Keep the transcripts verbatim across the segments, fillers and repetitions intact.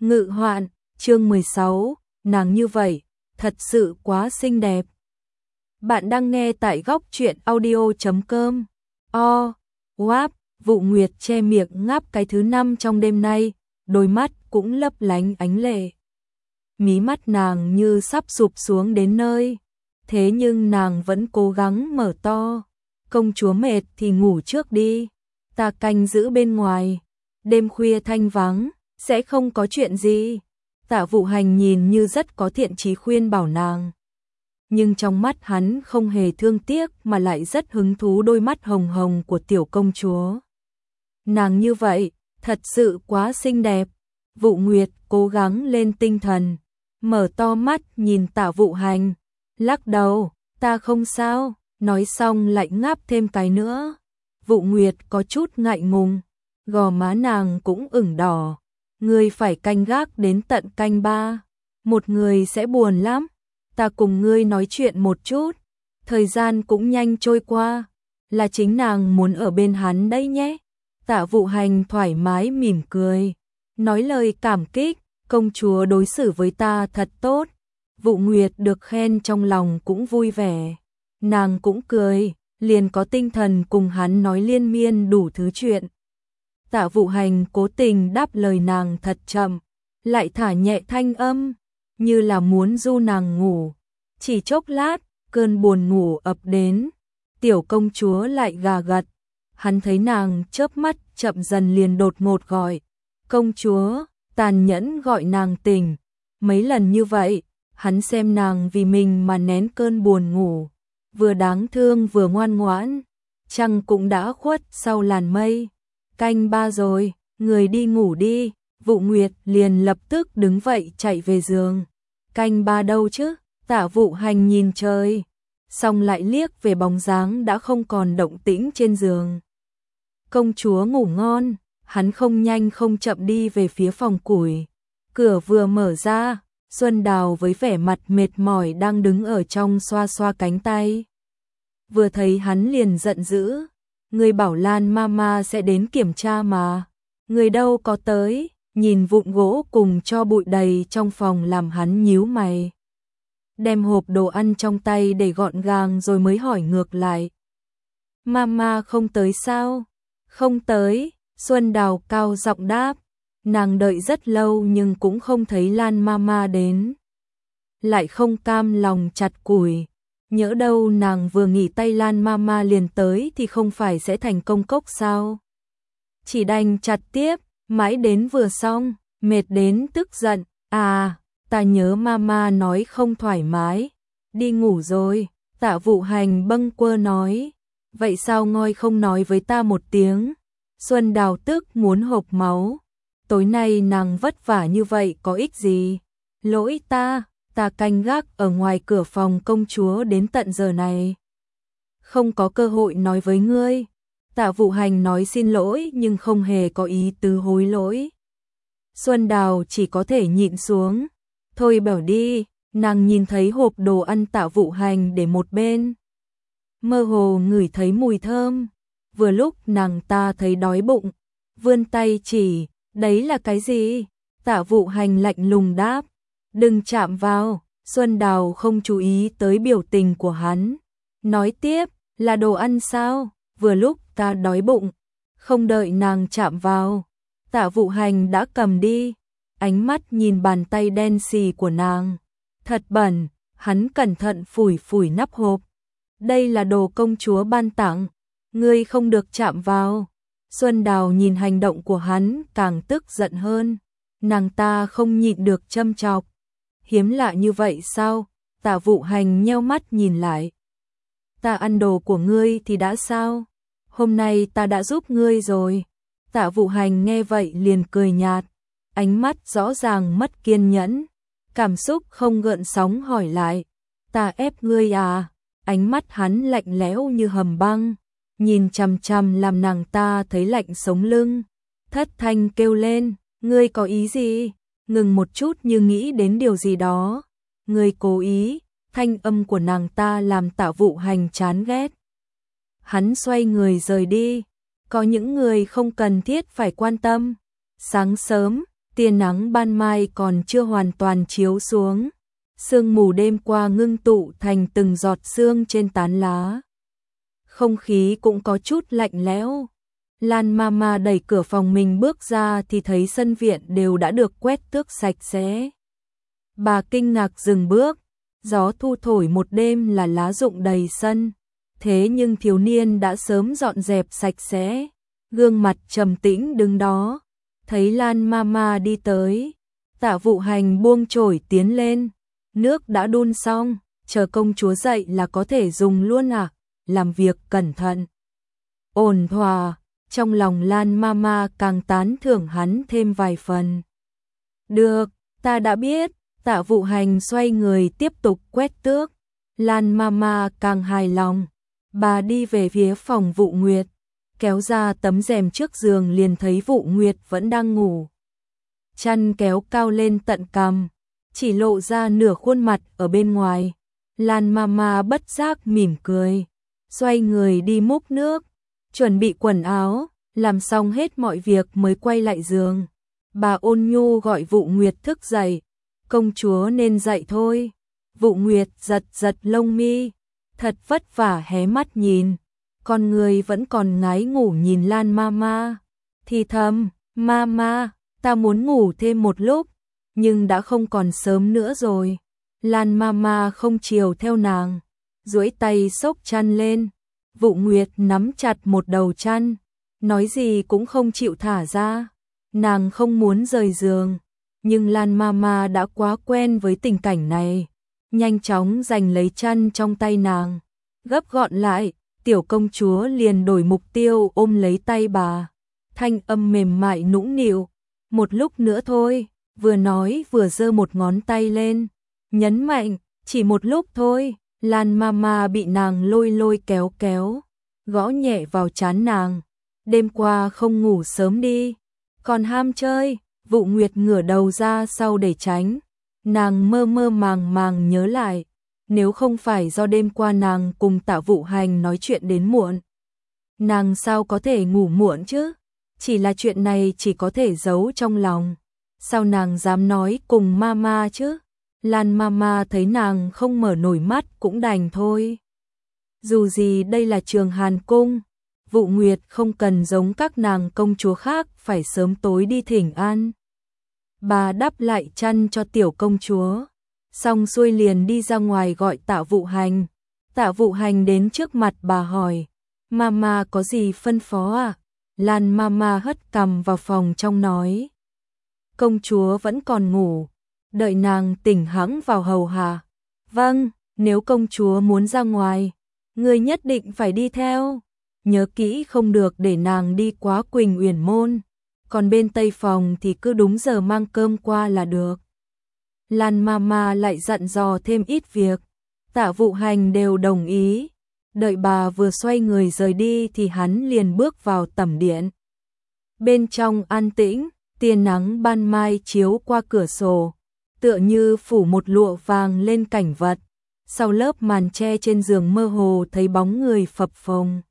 Ngự hoạn, chương mười sáu, nàng như vậy, thật sự quá xinh đẹp. Bạn đang nghe tại góc truyện audio chấm com. O, Wap, Vụ Nguyệt che miệng ngáp cái thứ năm trong đêm nay, đôi mắt cũng lấp lánh ánh lệ. Mí mắt nàng như sắp sụp xuống đến nơi, thế nhưng nàng vẫn cố gắng mở to. Công chúa mệt thì ngủ trước đi, ta canh giữ bên ngoài, đêm khuya thanh vắng, sẽ không có chuyện gì. Tạ Vụ Hành nhìn như rất có thiện chí khuyên bảo nàng. Nhưng trong mắt hắn không hề thương tiếc mà lại rất hứng thú đôi mắt hồng hồng của tiểu công chúa. Nàng như vậy, thật sự quá xinh đẹp. Vụ Nguyệt cố gắng lên tinh thần, mở to mắt nhìn Tạ Vụ Hành, lắc đầu, ta không sao, nói xong lại ngáp thêm cái nữa. Vụ Nguyệt có chút ngại ngùng, gò má nàng cũng ửng đỏ. Ngươi phải canh gác đến tận canh ba, một người sẽ buồn lắm. Ta cùng ngươi nói chuyện một chút, thời gian cũng nhanh trôi qua, là chính nàng muốn ở bên hắn đấy nhé. Tạ Vụ Hành thoải mái mỉm cười, nói lời cảm kích, công chúa đối xử với ta thật tốt. Vụ Nguyệt được khen trong lòng cũng vui vẻ, nàng cũng cười, liền có tinh thần cùng hắn nói liên miên đủ thứ chuyện. Tạ Vụ Hành cố tình đáp lời nàng thật chậm, lại thả nhẹ thanh âm, như là muốn du nàng ngủ. Chỉ chốc lát, cơn buồn ngủ ập đến, tiểu công chúa lại gà gật. Hắn thấy nàng chớp mắt chậm dần liền đột ngột gọi, công chúa, tàn nhẫn gọi nàng tỉnh. Mấy lần như vậy, hắn xem nàng vì mình mà nén cơn buồn ngủ, vừa đáng thương vừa ngoan ngoãn. Trăng cũng đã khuất sau làn mây. Canh ba rồi, người đi ngủ đi. Vụ Nguyệt liền lập tức đứng vậy chạy về giường. Canh ba đâu chứ? Tạ Vụ Hành nhìn trời, xong lại liếc về bóng dáng đã không còn động tĩnh trên giường. Công chúa ngủ ngon, hắn không nhanh không chậm đi về phía phòng củi. Cửa vừa mở ra, Xuân Đào với vẻ mặt mệt mỏi đang đứng ở trong xoa xoa cánh tay. Vừa thấy hắn liền giận dữ, người bảo Lan Mama sẽ đến kiểm tra mà, người đâu có tới. Nhìn vụn gỗ cùng cho bụi đầy trong phòng làm hắn nhíu mày. Đem hộp đồ ăn trong tay để gọn gàng rồi mới hỏi ngược lại. Mama không tới sao? Không tới, Xuân Đào cao giọng đáp. Nàng đợi rất lâu nhưng cũng không thấy Lan Mama đến. Lại không cam lòng chặt củi. Nhỡ đâu nàng vừa nghỉ tay Lan Mama liền tới thì không phải sẽ thành công cốc sao? Chỉ đành chặt tiếp. Mãi đến vừa xong, mệt đến tức giận, à, ta nhớ mama nói không thoải mái, đi ngủ rồi. Tạ Vụ Hành bâng quơ nói, vậy sao ngoi không nói với ta một tiếng? Xuân Đào tức muốn hộc máu, tối nay nàng vất vả như vậy có ích gì? Lỗi ta, ta canh gác ở ngoài cửa phòng công chúa đến tận giờ này, không có cơ hội nói với ngươi. Tạ Vụ Hành nói xin lỗi nhưng không hề có ý tứ hối lỗi. Xuân Đào chỉ có thể nhịn xuống. Thôi bảo đi, nàng nhìn thấy hộp đồ ăn Tạ Vụ Hành để một bên. Mơ hồ ngửi thấy mùi thơm. Vừa lúc nàng ta thấy đói bụng, vươn tay chỉ, đấy là cái gì? Tạ Vụ Hành lạnh lùng đáp, đừng chạm vào. Xuân Đào không chú ý tới biểu tình của hắn. Nói tiếp, là đồ ăn sao? Vừa lúc ta đói bụng, không đợi nàng chạm vào, Tạ Vụ Hành đã cầm đi. Ánh mắt nhìn bàn tay đen xì của nàng, thật bẩn. Hắn cẩn thận phủi phủi nắp hộp, đây là đồ công chúa ban tặng, ngươi không được chạm vào. Xuân Đào nhìn hành động của hắn càng tức giận hơn, nàng ta không nhịn được châm chọc, hiếm lạ như vậy sao? Tạ Vụ Hành nheo mắt nhìn lại, ta ăn đồ của ngươi thì đã sao? Hôm nay ta đã giúp ngươi rồi. Tạ Vụ Hành nghe vậy liền cười nhạt, ánh mắt rõ ràng mất kiên nhẫn, cảm xúc không gợn sóng hỏi lại, ta ép ngươi à? Ánh mắt hắn lạnh lẽo như hầm băng, nhìn chằm chằm làm nàng ta thấy lạnh sống lưng, thất thanh kêu lên, ngươi có ý gì? Ngừng một chút như nghĩ đến điều gì đó, ngươi cố ý. Thanh âm của nàng ta làm Tạ Vụ Hành chán ghét. Hắn xoay người rời đi, có những người không cần thiết phải quan tâm. Sáng sớm, tia nắng ban mai còn chưa hoàn toàn chiếu xuống. Sương mù đêm qua ngưng tụ thành từng giọt sương trên tán lá. Không khí cũng có chút lạnh lẽo. Lan Mama đẩy cửa phòng mình bước ra thì thấy sân viện đều đã được quét tước sạch sẽ. Bà kinh ngạc dừng bước, gió thu thổi một đêm là lá rụng đầy sân. Thế nhưng thiếu niên đã sớm dọn dẹp sạch sẽ, gương mặt trầm tĩnh đứng đó. Thấy Lan Mama đi tới, Tạ Vụ Hành buông chổi tiến lên. Nước đã đun xong, chờ công chúa dậy là có thể dùng luôn à? Làm việc cẩn thận, ổn thỏa. Trong lòng Lan Mama càng tán thưởng hắn thêm vài phần. Được, ta đã biết. Tạ Vụ Hành xoay người tiếp tục quét tước. Lan Mama càng hài lòng. Bà đi về phía phòng Vụ Nguyệt, kéo ra tấm rèm trước giường liền thấy Vụ Nguyệt vẫn đang ngủ. Chăn kéo cao lên tận cằm, chỉ lộ ra nửa khuôn mặt ở bên ngoài. Lan Mama bất giác mỉm cười, xoay người đi múc nước, chuẩn bị quần áo, làm xong hết mọi việc mới quay lại giường. Bà ôn nhu gọi Vụ Nguyệt thức dậy, công chúa nên dậy thôi. Vụ Nguyệt giật giật lông mi, thật vất vả hé mắt nhìn, con người vẫn còn ngái ngủ nhìn Lan Mama. Thì thầm, Mama, ta muốn ngủ thêm một lúc, nhưng đã không còn sớm nữa rồi. Lan Mama không chiều theo nàng, duỗi tay xốc chăn lên. Vụ Nguyệt nắm chặt một đầu chăn, nói gì cũng không chịu thả ra. Nàng không muốn rời giường, nhưng Lan Mama đã quá quen với tình cảnh này, nhanh chóng giành lấy chăn trong tay nàng, gấp gọn lại. Tiểu công chúa liền đổi mục tiêu ôm lấy tay bà, thanh âm mềm mại nũng nịu, một lúc nữa thôi. Vừa nói vừa giơ một ngón tay lên, nhấn mạnh, chỉ một lúc thôi. Lan Mama bị nàng lôi lôi kéo kéo, gõ nhẹ vào trán nàng. Đêm qua không ngủ sớm đi, còn ham chơi. Vụ Nguyệt ngửa đầu ra sau để tránh. Nàng mơ mơ màng màng nhớ lại, nếu không phải do đêm qua nàng cùng Tạ Vụ Hành nói chuyện đến muộn, nàng sao có thể ngủ muộn chứ? Chỉ là chuyện này chỉ có thể giấu trong lòng, sao nàng dám nói cùng Mama chứ? Lan Mama thấy nàng không mở nổi mắt cũng đành thôi. Dù gì đây là trường Hàn Cung, Vụ Nguyệt không cần giống các nàng công chúa khác phải sớm tối đi thỉnh an. Bà đắp lại chăn cho tiểu công chúa, xong xuôi liền đi ra ngoài gọi Tạ Vụ Hành. Tạ Vụ Hành đến trước mặt bà hỏi, Mama có gì phân phó à? Lan Mama hất cằm vào phòng trong nói, công chúa vẫn còn ngủ, đợi nàng tỉnh hẵng vào hầu hạ. Vâng, nếu công chúa muốn ra ngoài, người nhất định phải đi theo. Nhớ kỹ không được để nàng đi quá Quỳnh Uyển Môn, còn bên tây phòng thì cứ đúng giờ mang cơm qua là được. Lan Mama lại dặn dò thêm ít việc, Tạ Vụ Hành đều đồng ý. Đợi bà vừa xoay người rời đi thì hắn liền bước vào tẩm điện. Bên trong an tĩnh, tia nắng ban mai chiếu qua cửa sổ, tựa như phủ một lụa vàng lên cảnh vật. Sau lớp màn che trên giường mơ hồ thấy bóng người phập phồng.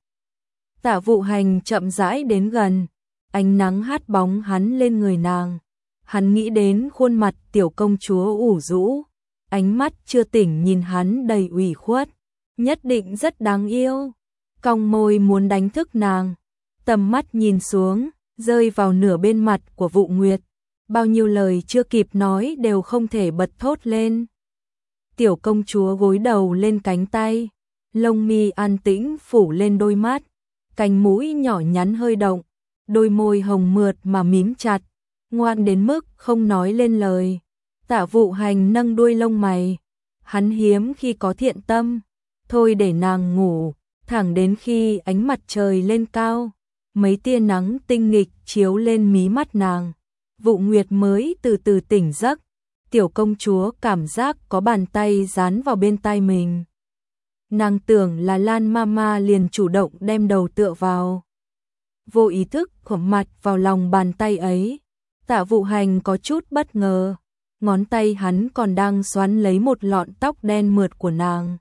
Tạ Vụ Hành chậm rãi đến gần, ánh nắng hắt bóng hắn lên người nàng. Hắn nghĩ đến khuôn mặt tiểu công chúa ủ rũ, ánh mắt chưa tỉnh nhìn hắn đầy ủy khuất, nhất định rất đáng yêu. Cong môi muốn đánh thức nàng, tầm mắt nhìn xuống, rơi vào nửa bên mặt của Vụ Nguyệt. Bao nhiêu lời chưa kịp nói đều không thể bật thốt lên. Tiểu công chúa gối đầu lên cánh tay, lông mi an tĩnh phủ lên đôi mắt, cánh mũi nhỏ nhắn hơi động, đôi môi hồng mượt mà mím chặt, ngoan đến mức không nói lên lời. Tạ Vụ Hành nâng đuôi lông mày, hắn hiếm khi có thiện tâm, thôi để nàng ngủ, thẳng đến khi ánh mặt trời lên cao, mấy tia nắng tinh nghịch chiếu lên mí mắt nàng, Vụ Nguyệt mới từ từ tỉnh giấc. Tiểu công chúa cảm giác có bàn tay dán vào bên tai mình. Nàng tưởng là Lan Mama liền chủ động đem đầu tựa vào. Vô ý thức khom mặt vào lòng bàn tay ấy. Tạ Vụ Hành có chút bất ngờ, ngón tay hắn còn đang xoắn lấy một lọn tóc đen mượt của nàng.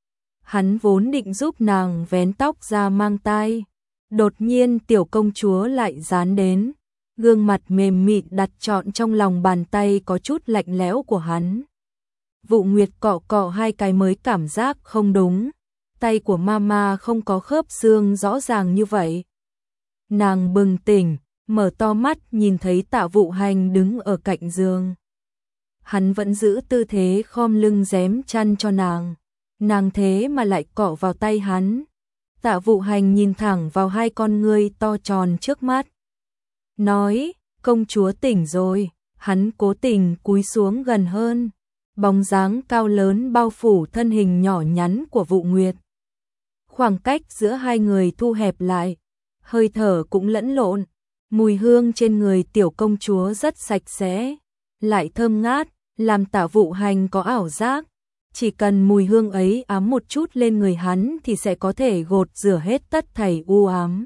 Hắn vốn định giúp nàng vén tóc ra mang tai, đột nhiên tiểu công chúa lại dán đến, gương mặt mềm mịn đặt trọn trong lòng bàn tay có chút lạnh lẽo của hắn. Vụ Nguyệt cọ cọ hai cái mới cảm giác không đúng, tay của mama không có khớp xương rõ ràng như vậy. Nàng bừng tỉnh, mở to mắt nhìn thấy Tạ Vụ Hành đứng ở cạnh giường. Hắn vẫn giữ tư thế khom lưng rém chăn cho nàng, nàng thế mà lại cọ vào tay hắn. Tạ Vụ Hành nhìn thẳng vào hai con ngươi to tròn trước mắt, nói, công chúa tỉnh rồi. Hắn cố tình cúi xuống gần hơn, bóng dáng cao lớn bao phủ thân hình nhỏ nhắn của Vụ Nguyệt. Khoảng cách giữa hai người thu hẹp lại, hơi thở cũng lẫn lộn, mùi hương trên người tiểu công chúa rất sạch sẽ, lại thơm ngát, làm Tạ Vụ Hành có ảo giác, chỉ cần mùi hương ấy ám một chút lên người hắn thì sẽ có thể gột rửa hết tất thảy u ám.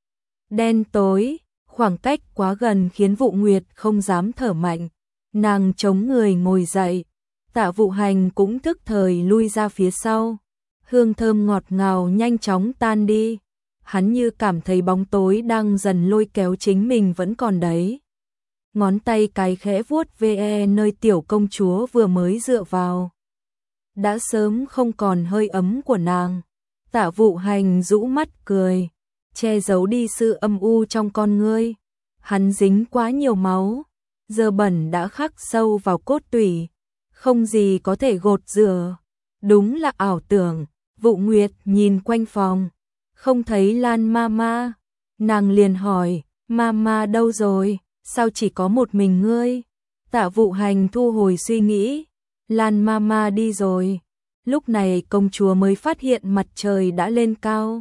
Đen tối, khoảng cách quá gần khiến Vụ Nguyệt không dám thở mạnh, nàng chống người ngồi dậy, Tạ Vụ Hành cũng tức thời lui ra phía sau. Hương thơm ngọt ngào nhanh chóng tan đi, hắn như cảm thấy bóng tối đang dần lôi kéo chính mình vẫn còn đấy. Ngón tay cái khẽ vuốt ve nơi tiểu công chúa vừa mới dựa vào, đã sớm không còn hơi ấm của nàng. Tạ Vụ Hành rũ mắt cười, che giấu đi sự âm u trong con ngươi. Hắn dính quá nhiều máu, dơ bẩn đã khắc sâu vào cốt tủy, không gì có thể gột rửa. Đúng là ảo tưởng. Vụ Nguyệt nhìn quanh phòng, không thấy Lan Mama, nàng liền hỏi, Mama đâu rồi, sao chỉ có một mình ngươi? Tạ Vụ Hành thu hồi suy nghĩ, Lan Mama đi rồi. Lúc này công chúa mới phát hiện mặt trời đã lên cao.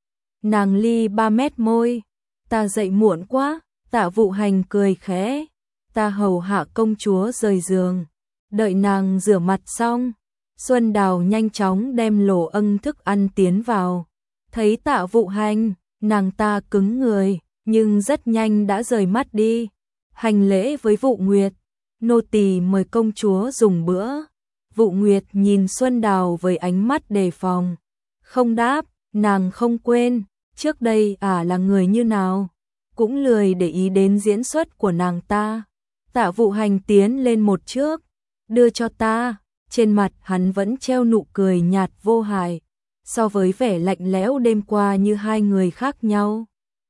Nàng ly ba mét môi, ta dậy muộn quá. Tạ Vụ Hành cười khẽ, ta hầu hạ công chúa rời giường, đợi nàng rửa mặt xong. Xuân Đào nhanh chóng đem lẩu âng thức ăn tiến vào. Thấy Tạ Vụ Hành, nàng ta cứng người, nhưng rất nhanh đã rời mắt đi. Hành lễ với Vụ Nguyệt, nô tỳ mời công chúa dùng bữa. Vụ Nguyệt nhìn Xuân Đào với ánh mắt đề phòng, không đáp, nàng không quên, trước đây ả là người như nào, cũng lười để ý đến diễn xuất của nàng ta. Tạ Vụ Hành tiến lên một trước, đưa cho ta. Trên mặt hắn vẫn treo nụ cười nhạt vô hại, so với vẻ lạnh lẽo đêm qua như hai người khác nhau.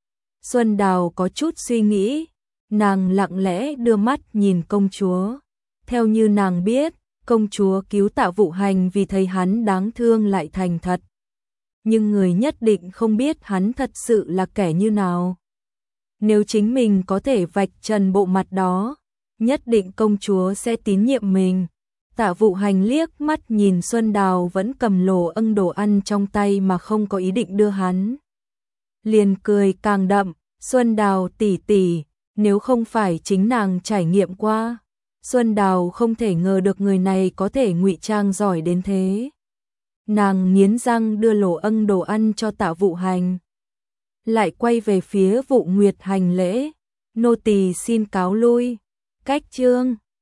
Xuân Đào có chút suy nghĩ, nàng lặng lẽ đưa mắt nhìn công chúa. Theo như nàng biết, công chúa cứu Tạ Vụ Hành vì thấy hắn đáng thương lại thành thật. Nhưng người nhất định không biết hắn thật sự là kẻ như nào. Nếu chính mình có thể vạch trần bộ mặt đó, nhất định công chúa sẽ tín nhiệm mình. Tạ Vụ Hành liếc mắt nhìn Xuân Đào vẫn cầm lẩu âng đồ ăn trong tay mà không có ý định đưa hắn. Liền cười càng đậm, Xuân Đào tỷ tỷ, nếu không phải chính nàng trải nghiệm qua, Xuân Đào không thể ngờ được người này có thể ngụy trang giỏi đến thế. Nàng nghiến răng đưa lẩu âng đồ ăn cho Tạ Vụ Hành, lại quay về phía Vụ Nguyệt hành lễ, nô tỳ xin cáo lui. Cách chương